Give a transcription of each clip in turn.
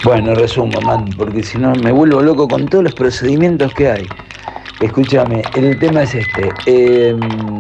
Bueno, resumo, man, porque si no me vuelvo loco con todos los procedimientos que hay. Escúchame, el tema es este.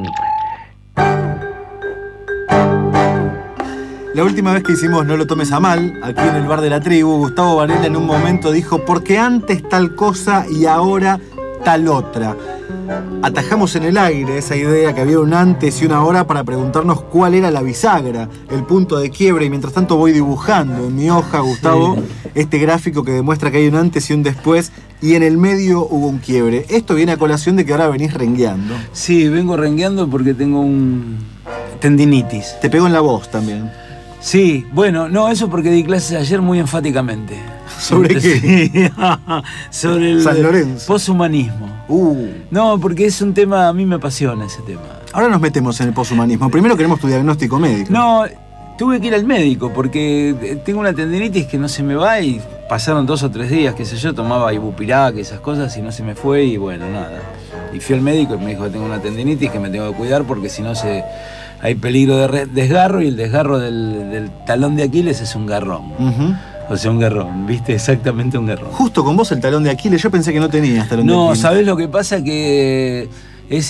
La última vez que hicimos No lo tomes a mal, aquí en el bar de la tribu, Gustavo Varela en un momento dijo: porque antes tal cosa y ahora tal otra. Atajamos en el aire esa idea que había un antes y una ahora para preguntarnos cuál era la bisagra, el punto de quiebre, y mientras tanto voy dibujando en mi hoja, Gustavo, este gráfico que demuestra que hay un antes y un después, y en el medio hubo un quiebre. Esto viene a colación de que ahora venís rengueando. Sí, vengo rengueando porque tengo un tendinitis. Te pego en la voz también. Sí, bueno, no, eso porque di clases ayer muy enfáticamente. ¿Sobre qué? Sí, sobre el San Lorenzo. Poshumanismo. No, porque es un tema, a mí me apasiona ese tema. Ahora nos metemos en el poshumanismo. Primero queremos tu diagnóstico médico. No, tuve que ir al médico porque tengo una tendinitis que no se me va y pasaron 2 o 3 días, qué sé yo, tomaba ibupirac y esas cosas y no se me fue y bueno, nada. Y fui al médico y me dijo que tengo una tendinitis que me tengo que cuidar porque si no hay peligro de desgarro, y el desgarro del talón de Aquiles es un garrón. O sea, un garrón, ¿viste? Exactamente un garrón. Justo con vos el talón de Aquiles, yo pensé que no tenías talón de Aquiles. No, ¿sabés lo que pasa? Que es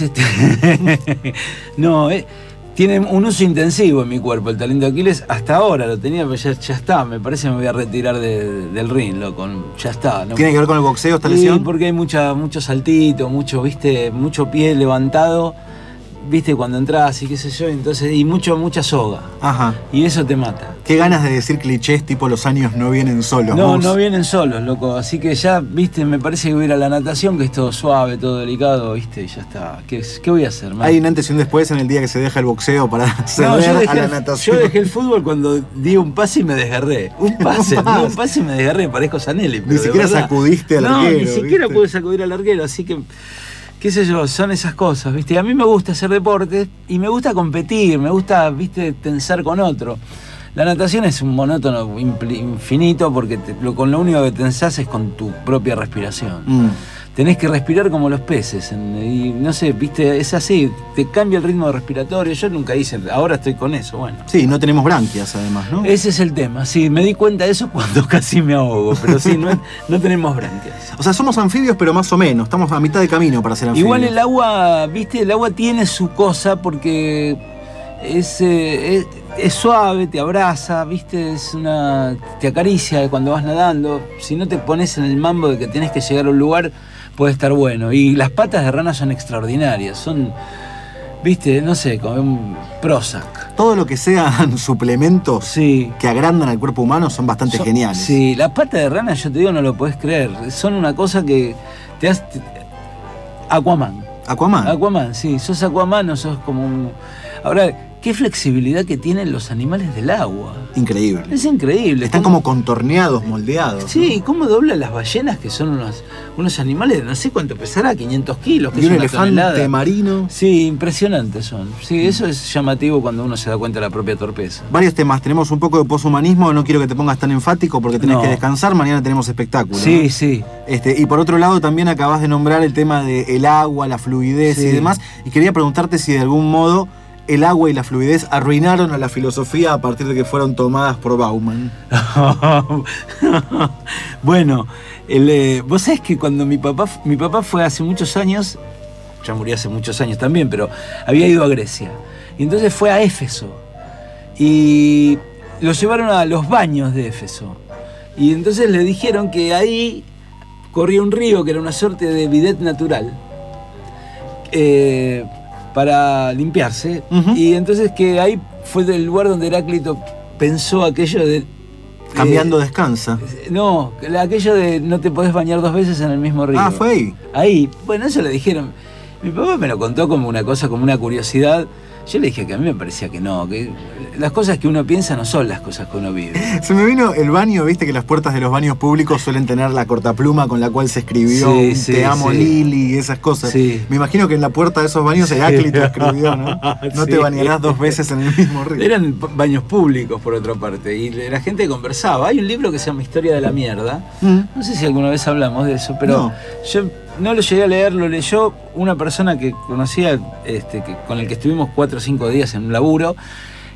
no, tiene un uso intensivo en mi cuerpo el talón de Aquiles. Hasta ahora lo tenía, pero ya está. Me parece que me voy a retirar del ring, loco. Ya está. ¿No? ¿Tiene que ver con el boxeo esta lesión? Sí, porque hay mucho saltito, mucho pie levantado. ¿Viste? Cuando entras y qué sé yo, entonces, y mucha soga. Ajá. Y eso te mata. Qué ganas de decir clichés tipo los años no vienen solos. No, vos. no vienen solos, loco. Así que ya, viste, me parece que voy a ir a la natación, que es todo suave, todo delicado, viste, y ya está. ¿Qué voy a hacer, man? Hay un antes y un después en el día que se deja el boxeo para ceder a la natación. Yo dejé el fútbol cuando di un pase y me desgarré. Un pase y me desgarré, parezco Sanelli. Ni siquiera sacudiste al arquero. No, ni siquiera pude sacudir al arquero, así que... qué sé yo, son esas cosas, ¿viste? A mí me gusta hacer deporte y me gusta competir, me gusta, ¿viste?, tensar con otro. La natación es un monótono infinito porque con lo único que tensás es con tu propia respiración. Tenés que respirar como los peces y no sé, ¿viste? Es así, te cambia el ritmo respiratorio. Yo nunca hice, ahora estoy con eso, bueno. Sí, no tenemos branquias además, ¿no? Ese es el tema, sí, me di cuenta de eso cuando casi me ahogo, pero sí, no tenemos branquias. O sea, somos anfibios, pero más o menos, estamos a mitad de camino para ser anfibios. Igual el agua, ¿viste? El agua tiene su cosa porque es suave, te abraza, ¿viste? Te acaricia cuando vas nadando. Si no te pones en el mambo de que tenés que llegar a un lugar, puede estar bueno. Y las patas de rana son extraordinarias, son, ¿viste? No sé, como un Prozac. Todo lo que sean suplementos que agrandan al cuerpo humano son bastante geniales. Sí, las patas de rana, yo te digo, no lo podés creer. Son una cosa que te hace... Aquaman. Aquaman, sí. Sos Aquaman, no sos como un... Ahora, qué flexibilidad que tienen los animales del agua. Increíble. Es increíble. Están como contorneados, moldeados. Sí, ¿no? Cómo doblan las ballenas, que son unos animales, no sé cuánto pesará, 500 kilos. Y un elefante marino. Sí, impresionantes son. Sí, eso es llamativo cuando uno se da cuenta de la propia torpeza. Varios temas. Tenemos un poco de poshumanismo, no quiero que te pongas tan enfático porque tenés que descansar, mañana tenemos espectáculo. Sí, ¿no? sí. Y por otro lado también acabás de nombrar el tema del agua, la fluidez y demás. Y quería preguntarte si de algún modo el agua y la fluidez arruinaron a la filosofía a partir de que fueron tomadas por Bauman. Bueno, vos sabés que cuando mi papá fue hace muchos años, ya murió hace muchos años también, pero había ido a Grecia. Y entonces fue a Éfeso. Y lo llevaron a los baños de Éfeso. Y entonces le dijeron que ahí corría un río que era una suerte de bidet natural. Para limpiarse, y entonces que ahí fue el lugar donde Heráclito pensó aquello de... Cambiando descansa. No, aquello de no te podés bañar 2 veces en el mismo río. Ah, fue ahí. Ahí, bueno, eso le dijeron. Mi papá me lo contó como una cosa, como una curiosidad. Yo le dije que a mí me parecía que no, que las cosas que uno piensa no son las cosas que uno vive. Se me vino el baño, viste que las puertas de los baños públicos suelen tener la cortapluma con la cual se escribió Te amo Lili y esas cosas. Sí. Me imagino que en la puerta de esos baños Heráclito escribió, ¿no? No te bañarás 2 veces en el mismo río. Eran baños públicos, por otra parte, y la gente conversaba. Hay un libro que se llama Historia de la Mierda. No sé si alguna vez hablamos de eso, pero yo no lo llegué a leer, lo leyó una persona que conocía, con el que estuvimos 4 o 5 días en un laburo,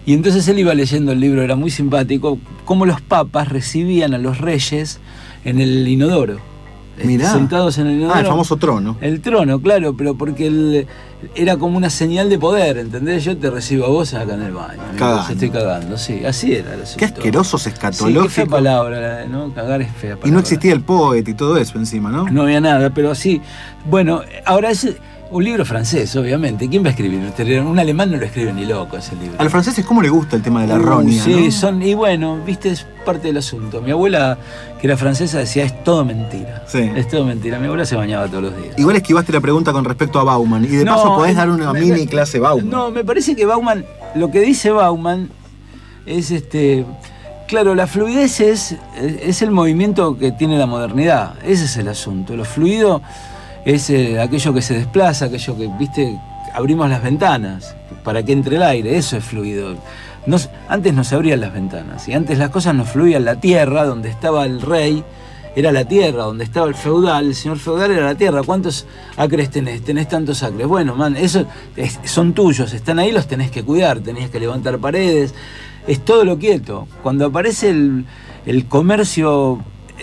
Y entonces él iba leyendo el libro, era muy simpático, cómo los papas recibían a los reyes en el inodoro. Mirá. Sentados en el inodoro. El famoso trono. El trono, claro, pero porque era como una señal de poder, ¿entendés? Yo te recibo a vos acá en el baño. Cagando. Estoy cagando, sí, así era el asunto. Qué asquerosos, Sí, escatológicos. qué fea palabra, ¿no? Cagar es fea palabra. Y no existía el poet y todo eso encima, ¿no? No había nada, pero así. Bueno, ahora es un libro francés, obviamente. ¿Quién va a escribir? Un alemán no lo escribe ni loco ese libro. A los franceses, ¿cómo les gusta el tema de la roña? Sí, ¿no? y bueno, viste, es parte del asunto. Mi abuela, que era francesa, decía, es todo mentira. Sí. Es todo mentira. Mi abuela se bañaba todos los días. Igual esquivaste la pregunta con respecto a Bauman. Y de paso podés dar una mini clase Bauman. No, me parece que Bauman, lo que dice Bauman es claro, la fluidez es el movimiento que tiene la modernidad. Ese es el asunto. Lo fluido es aquello que se desplaza, aquello que, viste, abrimos las ventanas para que entre el aire. Eso es fluido. Antes no se abrían las ventanas y antes las cosas no fluían. La tierra, donde estaba el rey, era la tierra. Donde estaba el feudal, el señor feudal era la tierra. ¿Cuántos acres tenés? Tenés tantos acres. Bueno, eso son tuyos, están ahí, los tenés que cuidar, tenés que levantar paredes. Es todo lo quieto. Cuando aparece el comercio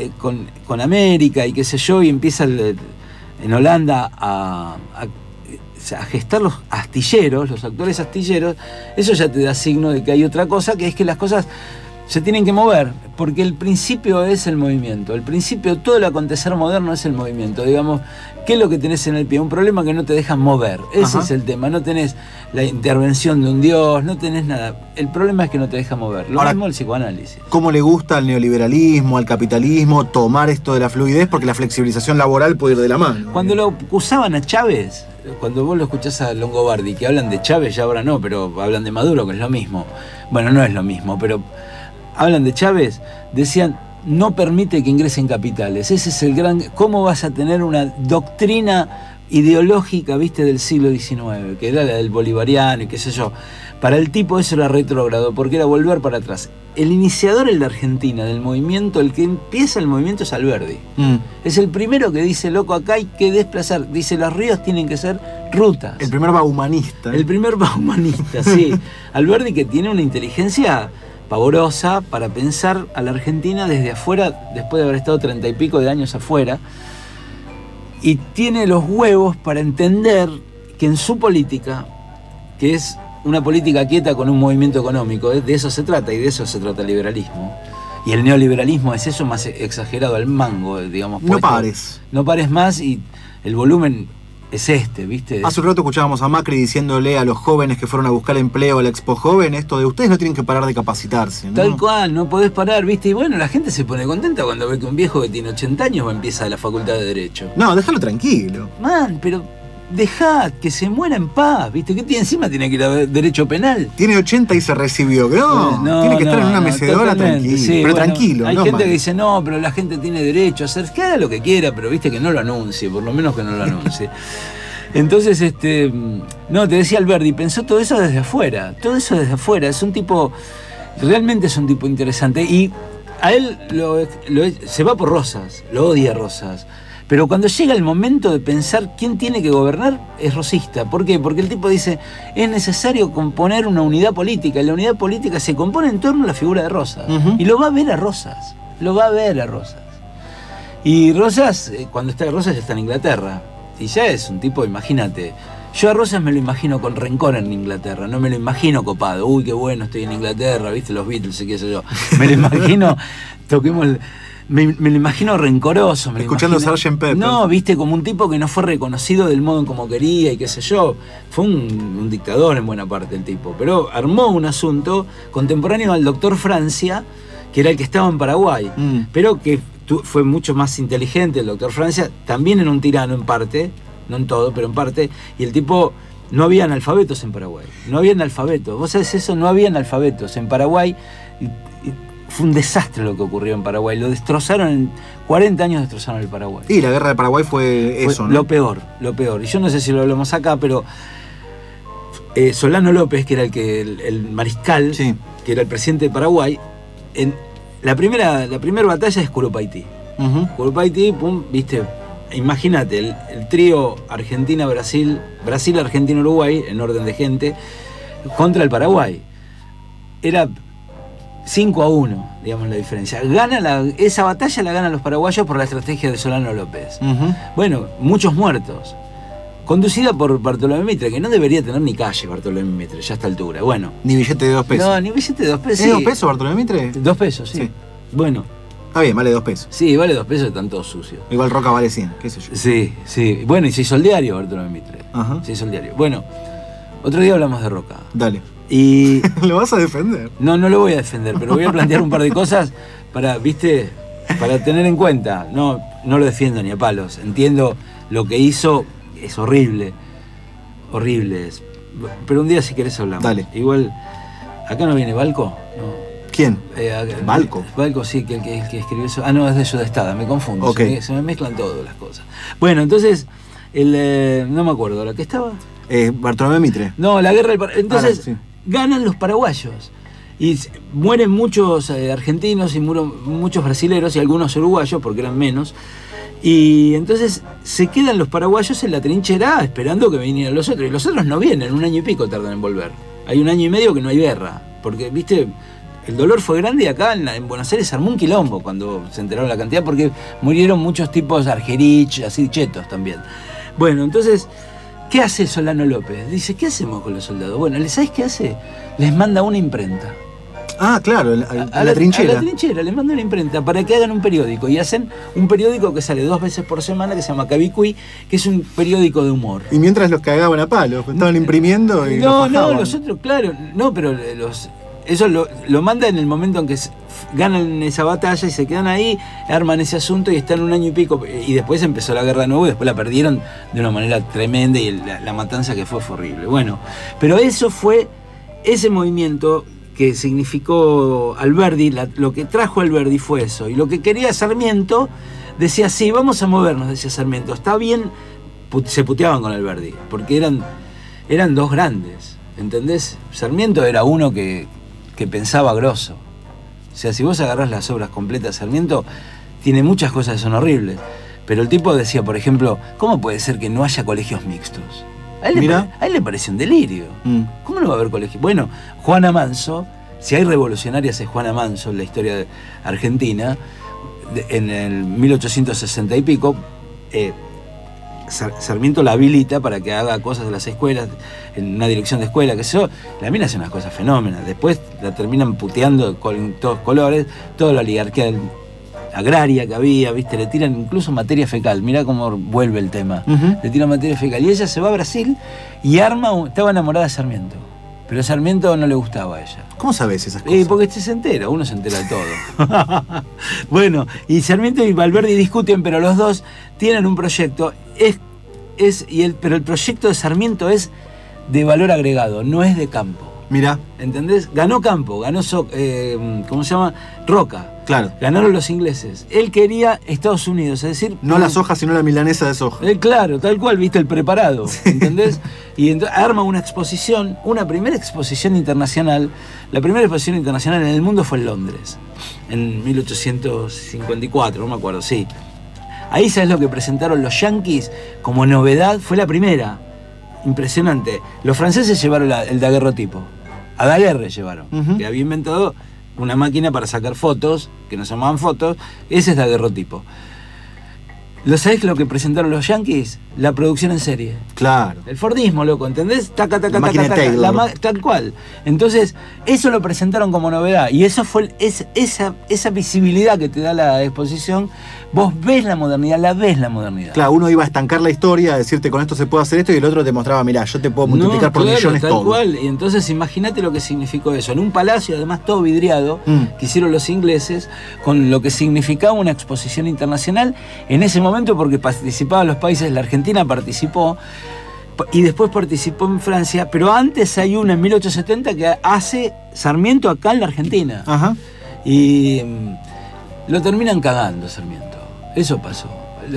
con América y qué sé yo, y empieza en Holanda a gestar los astilleros, los actuales astilleros, eso ya te da signo de que hay otra cosa, que es que las cosas se tienen que mover, porque el principio es el movimiento. El principio, todo el acontecer moderno es el movimiento. Digamos, ¿qué es lo que tenés en el pie? Un problema que no te deja mover. Ese es el tema. No tenés la intervención de un dios, no tenés nada. El problema es que no te deja mover. Lo mismo el psicoanálisis. ¿Cómo le gusta al neoliberalismo, al capitalismo, tomar esto de la fluidez? Porque la flexibilización laboral puede ir de la mano. Cuando lo acusaban a Chávez, cuando vos lo escuchás a Longobardi, que hablan de Chávez, ya ahora no, pero hablan de Maduro, que es lo mismo. Bueno, no es lo mismo, pero hablan de Chávez, decían, no permite que ingresen capitales. Ese es el gran... ¿Cómo vas a tener una doctrina ideológica, viste, del siglo XIX, que era la del bolivariano y qué sé yo? Para el tipo eso era retrógrado, porque era volver para atrás. El iniciador en la Argentina del movimiento, el que empieza el movimiento es Alberdi. Es el primero que dice, loco, acá hay que desplazar. Dice, los ríos tienen que ser rutas. El primer baumanista. El primer baumanista, sí. Alberdi, que tiene una inteligencia pavorosa para pensar a la Argentina desde afuera, después de haber estado 30 y pico de años afuera, y tiene los huevos para entender que en su política, que es una política quieta con un movimiento económico, de eso se trata, y de eso se trata el liberalismo. Y el neoliberalismo es eso más exagerado al mango, digamos. No pares. No pares más, y el volumen es ¿viste? Hace un rato escuchábamos a Macri diciéndole a los jóvenes que fueron a buscar empleo a la Expo Joven esto de ustedes no tienen que parar de capacitarse, ¿no? Tal cual, no podés parar, ¿viste? Y bueno, la gente se pone contenta cuando ve que un viejo que tiene 80 años empieza a la facultad de Derecho. No, déjalo tranquilo. Man, pero dejá que se muera en paz, ¿viste? ¿Qué tiene encima? Tiene que ir a Derecho Penal. Tiene 80 y se recibió. No, tiene que estar en una mecedora tranquilo. Sí, pero bueno, tranquilo. Hay no gente mal. que dice, no, pero la gente tiene derecho a hacer, que haga lo que quiera, pero viste que no lo anuncie, por lo menos que no lo anuncie. Entonces, no, te decía Alberdi, pensó todo eso desde afuera, es un tipo, realmente es un tipo interesante, y a él se va por Rosas, lo odia Rosas, pero cuando llega el momento de pensar quién tiene que gobernar, es rosista. ¿Por qué? Porque el tipo dice, es necesario componer una unidad política, y la unidad política se compone en torno a la figura de Rosas, y lo va a ver a Rosas, y Rosas, cuando está Rosas ya está en Inglaterra. Y ya es un tipo, imagínate, yo a Rosas me lo imagino con rencor en Inglaterra, no me lo imagino copado, uy, qué bueno, estoy en Inglaterra, viste, los Beatles y qué sé yo. Me lo imagino, me lo imagino rencoroso. Escuchando Sgt. Pepper. No, viste, como un tipo que no fue reconocido del modo en como quería y qué sé yo. Fue un dictador en buena parte el tipo, pero armó un asunto contemporáneo al doctor Francia, que era el que estaba en Paraguay, pero que fue mucho más inteligente el doctor Francia, también era un tirano en parte, no en todo, pero en parte, y el tipo, no había analfabetos en Paraguay, vos sabés eso, no había analfabetos en Paraguay, y fue un desastre lo que ocurrió en Paraguay, lo destrozaron, en 40 años destrozaron el Paraguay. Y la guerra de Paraguay fue eso, ¿no? Lo peor, y yo no sé si lo hablamos acá, pero Solano López, que era el mariscal, sí, que era el presidente de Paraguay, la primera batalla es Curupaití. Curupaití, pum, viste, imagínate, el trío Argentina-Brasil, Brasil-Argentina-Uruguay, en orden de gente, contra el Paraguay. era 5-1, digamos, la diferencia. Esa batalla la ganan los paraguayos por la estrategia de Solano López. Bueno, muchos muertos. Conducida por Bartolomé Mitre, que no debería tener ni calle Bartolomé Mitre, ya a esta altura. Bueno. Ni billete de 2 pesos. No, ni billete de 2 pesos. ¿Es 2 pesos Bartolomé Mitre? 2 pesos, sí. Bueno. Está bien, vale 2 pesos. Sí, vale 2 pesos, están todos sucios. Igual Roca vale 100, qué sé yo. Sí, sí. Bueno, y se hizo el diario Bartolomé Mitre. Ajá. Se hizo el diario. Bueno, otro día hablamos de Roca. Dale. Y... ¿Lo vas a defender? No lo voy a defender, pero voy a plantear un par de cosas para, ¿viste? Para tener en cuenta. No lo defiendo ni a palos. Entiendo lo que hizo, es horrible. Horrible es. Pero un día si querés hablamos. Dale. Igual, ¿acá no viene Balco? No. ¿Quién? ¿Balco? Balco, sí, que el que escribió eso. Ah, no, es de Sudestada, me confundo. Okay. Se me mezclan todas las cosas. Bueno, entonces, no me acuerdo, ¿la que estaba? Bartolomé Mitre. No, la guerra del Entonces, sí. Ganan los paraguayos. Y mueren muchos argentinos y muchos brasileros y algunos uruguayos, porque eran menos. Y entonces se quedan los paraguayos en la trinchera esperando que vinieran los otros. Y los otros no vienen, 1 año y pico tardan en volver. Hay 1 año y medio que no hay guerra. Porque, viste, el dolor fue grande y acá en Buenos Aires armó un quilombo cuando se enteraron la cantidad, porque murieron muchos tipos argerich, así chetos también. Bueno, entonces, ¿qué hace Solano López? Dice, ¿qué hacemos con los soldados? Bueno, ¿sabés qué hace? Les manda una imprenta. Ah, claro, a la trinchera. A la trinchera, les manda una imprenta para que hagan un periódico. Y hacen un periódico que sale 2 veces por semana, que se llama Cabicuí, que es un periódico de humor. Y mientras los cagaban a palos, estaban imprimiendo y no, los otros, claro, no, pero eso lo mandan en el momento en que ganan esa batalla y se quedan ahí, arman ese asunto y están 1 año y pico. Y después empezó la guerra de nuevo y después la perdieron de una manera tremenda y la matanza que fue horrible. Bueno, pero eso fue ese movimiento que significó Alberdi, lo que trajo Alberdi fue eso. Y lo que quería Sarmiento, decía, sí, vamos a movernos, decía Sarmiento. Está bien, se puteaban con Alberdi, porque eran 2 grandes, ¿entendés? Sarmiento era uno que pensaba grosso. O sea, si vos agarrás las obras completas de Sarmiento, tiene muchas cosas que son horribles. Pero el tipo decía, por ejemplo, ¿cómo puede ser que no haya colegios mixtos? A él le pareció un delirio. ¿Cómo no va a haber colegio? Bueno, Juana Manso, si hay revolucionarias es Juana Manso en la historia de Argentina, en el 1860 y pico, Sarmiento la habilita para que haga cosas de las escuelas, en una dirección de escuela, que eso, la mina hace unas cosas fenómenas. Después la terminan puteando con todos colores, toda la oligarquía agraria que había, ¿viste? Le tiran incluso materia fecal. Mirá cómo vuelve el tema. Le tiran materia fecal. Y ella se va a Brasil y estaba enamorada de Sarmiento. Pero a Sarmiento no le gustaba a ella. ¿Cómo sabes esas cosas? Porque se entera, uno se entera de todo. Bueno, y Sarmiento y Alberdi discuten, pero los dos tienen un proyecto. Pero el proyecto de Sarmiento es de valor agregado, no es de campo. Mirá. ¿Entendés? Ganó campo, ganó, ¿cómo se llama? Roca. Claro. Ganaron los ingleses. Él quería Estados Unidos, es decir... No las hojas, sino la milanesa de soja. Claro, tal cual, viste, el preparado, sí. ¿Entendés? Y arma una exposición, una primera exposición internacional. La primera exposición internacional en el mundo fue en Londres, en 1854, no me acuerdo, sí. Ahí, ¿sabes lo que presentaron los yanquis como novedad? Fue la primera. Impresionante. Los franceses llevaron el daguerrotipo. A Daguerre llevaron, que había inventado una máquina para sacar fotos, que no se llamaban fotos. Ese es daguerrotipo. ¿Sabés lo que presentaron los yanquis? La producción en serie. Claro. El Fordismo, loco, ¿entendés? Taca, taca, la taca, taca. Tal cual. Entonces, eso lo presentaron como novedad. Y eso fue esa visibilidad que te da la exposición. Vos ves la modernidad, la modernidad. Claro, uno iba a estancar la historia, a decirte con esto se puede hacer esto, y el otro te mostraba, mirá, yo te puedo multiplicar por millones tal todo. Cual. Y entonces imagínate lo que significó eso. En un palacio, además todo vidriado, que hicieron los ingleses, con lo que significaba una exposición internacional en ese momento, porque participaban los países, la Argentina participó, y después participó en Francia, pero antes hay una en 1870 que hace Sarmiento acá en la Argentina. Ajá. Y lo terminan cagando Sarmiento. Eso pasó.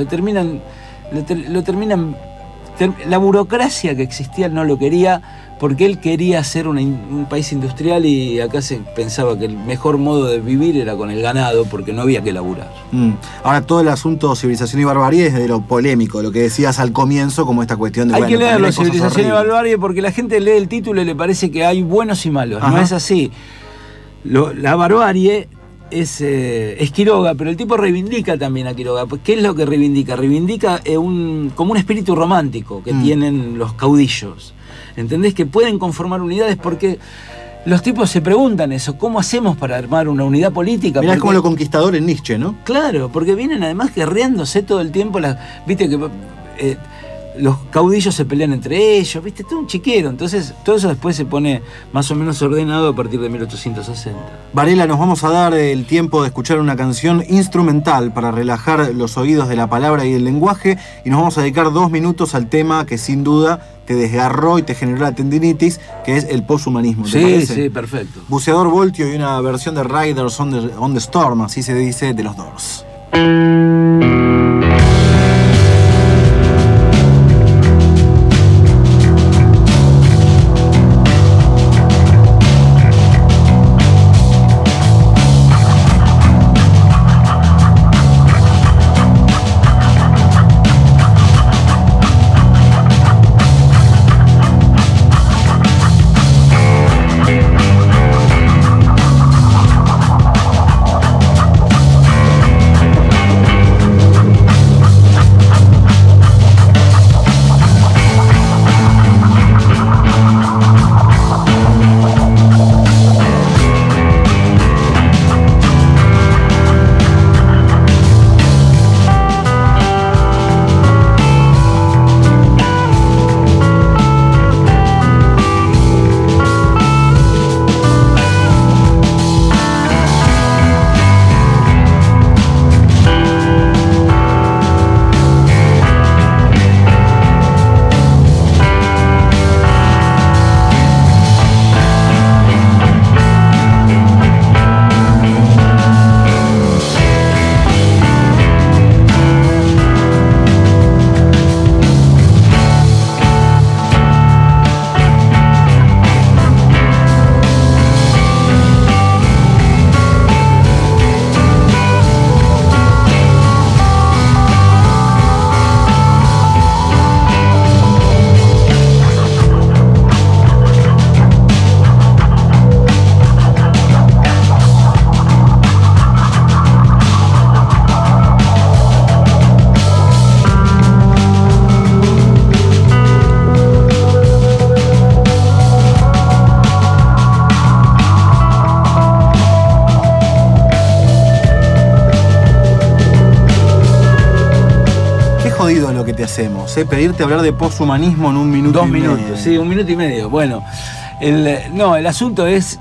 La burocracia que existía no lo quería, porque él quería ser un país industrial, y acá se pensaba que el mejor modo de vivir era con el ganado, porque no había que laburar. Ahora, todo el asunto civilización y barbarie es de lo polémico, lo que decías al comienzo, como esta cuestión de... Hay que leerlo, civilización y barbarie, porque la gente lee el título y le parece que hay buenos y malos. Ajá. No es así. La barbarie es Quiroga, pero el tipo reivindica también a Quiroga. ¿Qué es lo que reivindica? Reivindica como un espíritu romántico que tienen los caudillos. ¿Entendés? Que pueden conformar unidades porque los tipos se preguntan eso, ¿cómo hacemos para armar una unidad política? Mirá, es como lo conquistador en Nietzsche, ¿no? Claro, porque vienen además guerreándose todo el tiempo. Viste que los caudillos se pelean entre ellos, viste, todo un chiquero. Entonces, todo eso después se pone más o menos ordenado a partir de 1860. Varela, nos vamos a dar el tiempo de escuchar una canción instrumental para relajar los oídos de la palabra y el lenguaje, y nos vamos a dedicar 2 minutos al tema que sin duda te desgarró y te generó la tendinitis, que es el poshumanismo. ¿Te parece? Sí, perfecto. Buceador Voltio y una versión de Riders on the Storm, así se dice, de los Doors. Lo que te hacemos, pedirte hablar de poshumanismo en 1 minuto 2 y medio. minutos, sí, 1 minuto y medio. Bueno, el asunto es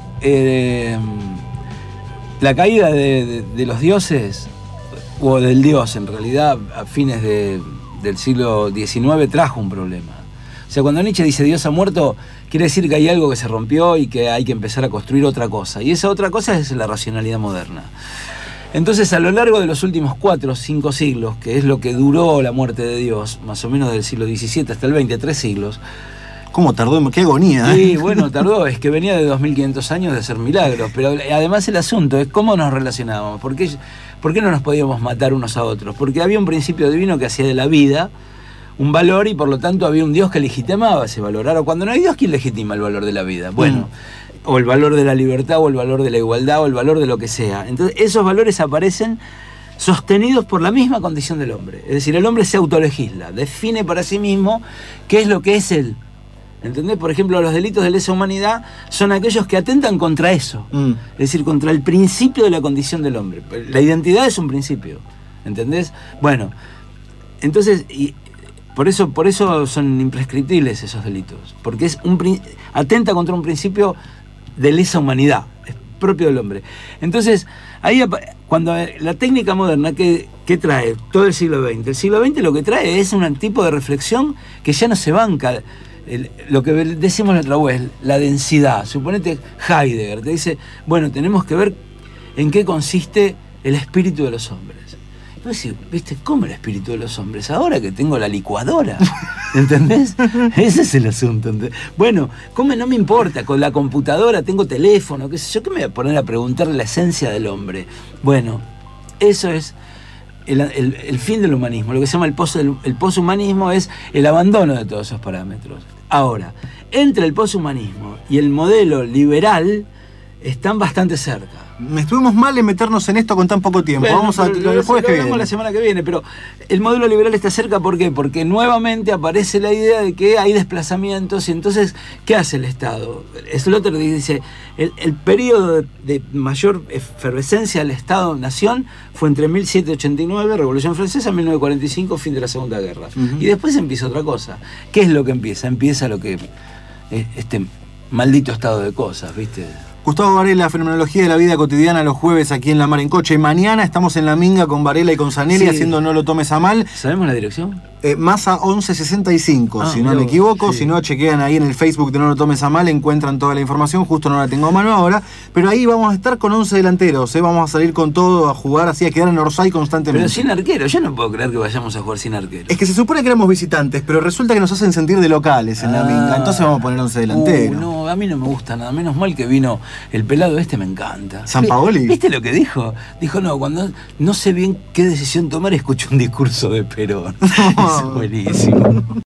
la caída de los dioses, o del dios en realidad, a fines del siglo XIX trajo un problema. O sea, cuando Nietzsche dice Dios ha muerto, quiere decir que hay algo que se rompió y que hay que empezar a construir otra cosa. Y esa otra cosa es la racionalidad moderna. Entonces, a lo largo de los últimos 4 o 5 siglos, que es lo que duró la muerte de Dios, más o menos del siglo XVII hasta el XX, 3 siglos. ¿Cómo tardó? ¡Qué agonía! Sí, bueno, tardó, es que venía de 2500 años de hacer milagros, pero además el asunto es cómo nos relacionábamos, por qué no nos podíamos matar unos a otros, porque había un principio divino que hacía de la vida un valor y por lo tanto había un Dios que legitimaba ese valor. Ahora, cuando no hay Dios, ¿quién legitima el valor de la vida? Bueno, o el valor de la libertad, o el valor de la igualdad, o el valor de lo que sea. Entonces, esos valores aparecen sostenidos por la misma condición del hombre. Es decir, el hombre se autolegisla, define para sí mismo qué es lo que es él. ¿Entendés? Por ejemplo, los delitos de lesa humanidad son aquellos que atentan contra eso. Es decir, contra el principio de la condición del hombre. La identidad es un principio. ¿Entendés? Bueno, entonces, por eso son imprescriptibles esos delitos. Porque atenta contra un principio de lesa humanidad, es propio del hombre. Entonces, ahí cuando la técnica moderna que trae todo el siglo XX, el siglo XX lo que trae es un tipo de reflexión que ya no se banca. Lo que decimos la otra vez, la densidad. Suponete Heidegger, te dice, bueno, tenemos que ver en qué consiste el espíritu de los hombres. Entonces, ¿viste? ¿Cómo el espíritu de los hombres? Ahora que tengo la licuadora, ¿entendés? Ese es el asunto. Bueno, ¿cómo no me importa? Con la computadora tengo teléfono, qué sé yo, ¿qué me voy a poner a preguntarle la esencia del hombre? Bueno, eso es el fin del humanismo. Lo que se llama el poshumanismo es el abandono de todos esos parámetros. Ahora, entre el poshumanismo y el modelo liberal, están bastante cerca. Estuvimos mal en meternos en esto con tan poco tiempo. Bueno, Vamos a pero el jueves que viene. la semana que viene, pero el modelo liberal está cerca, ¿por qué? Porque nuevamente aparece la idea de que hay desplazamientos y entonces, ¿qué hace el Estado? Slaughter dice, el periodo de mayor efervescencia del Estado-Nación fue entre 1789, Revolución Francesa, 1945, fin de la Segunda Guerra. Y después empieza otra cosa. ¿Qué es lo que empieza? Empieza lo que... este maldito estado de cosas, ¿viste? Gustavo Varela, Fenomenología de la Vida Cotidiana, los jueves aquí en La Mar en Coche. Mañana estamos en La Minga con Varela y con Zanelli, haciendo No lo tomes a mal. ¿Sabemos la dirección? Masa 1165, si no me equivoco. Si no, chequean ahí en el Facebook de No lo tomes a mal, encuentran toda la información. Justo no la tengo a mano ahora, pero ahí vamos a estar con 11 delanteros, vamos a salir con todo, a jugar así, a quedar en Orsay constantemente. Pero sin arquero, yo no puedo creer que vayamos a jugar sin arquero. Es que se supone que éramos visitantes, pero resulta que nos hacen sentir de locales en La Minga, entonces vamos a poner 11 delanteros. No, a mí no me gusta nada, menos mal que vino el pelado me encanta. ¿Sampaoli? ¿Viste lo que dijo? Dijo, no, cuando no sé bien qué decisión tomar, escucho un discurso de Perón. Es buenísimo.